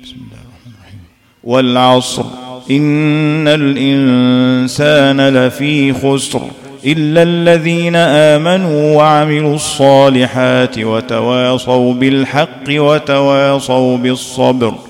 بسم الله الرحمن الرحيم. والعصر إن الإنسان لفي خسر إلا الذين آمنوا وعملوا الصالحات وتواصوا بالحق وتواصوا بالصبر